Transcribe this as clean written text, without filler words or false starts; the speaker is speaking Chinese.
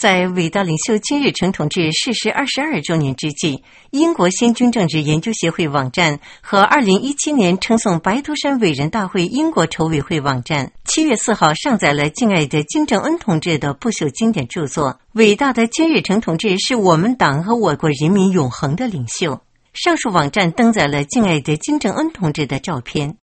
在伟大领袖金日成同志逝世22周年之际，英国先军政治研究协会网站和2017年称颂白头山伟人大会英国筹委会网站7月4号上载了敬爱的金正恩同志的不朽经典著作《伟大的金日成同志是我们党和我国人民永恒的领袖》。上述网站登载了敬爱的金正恩同志的照片。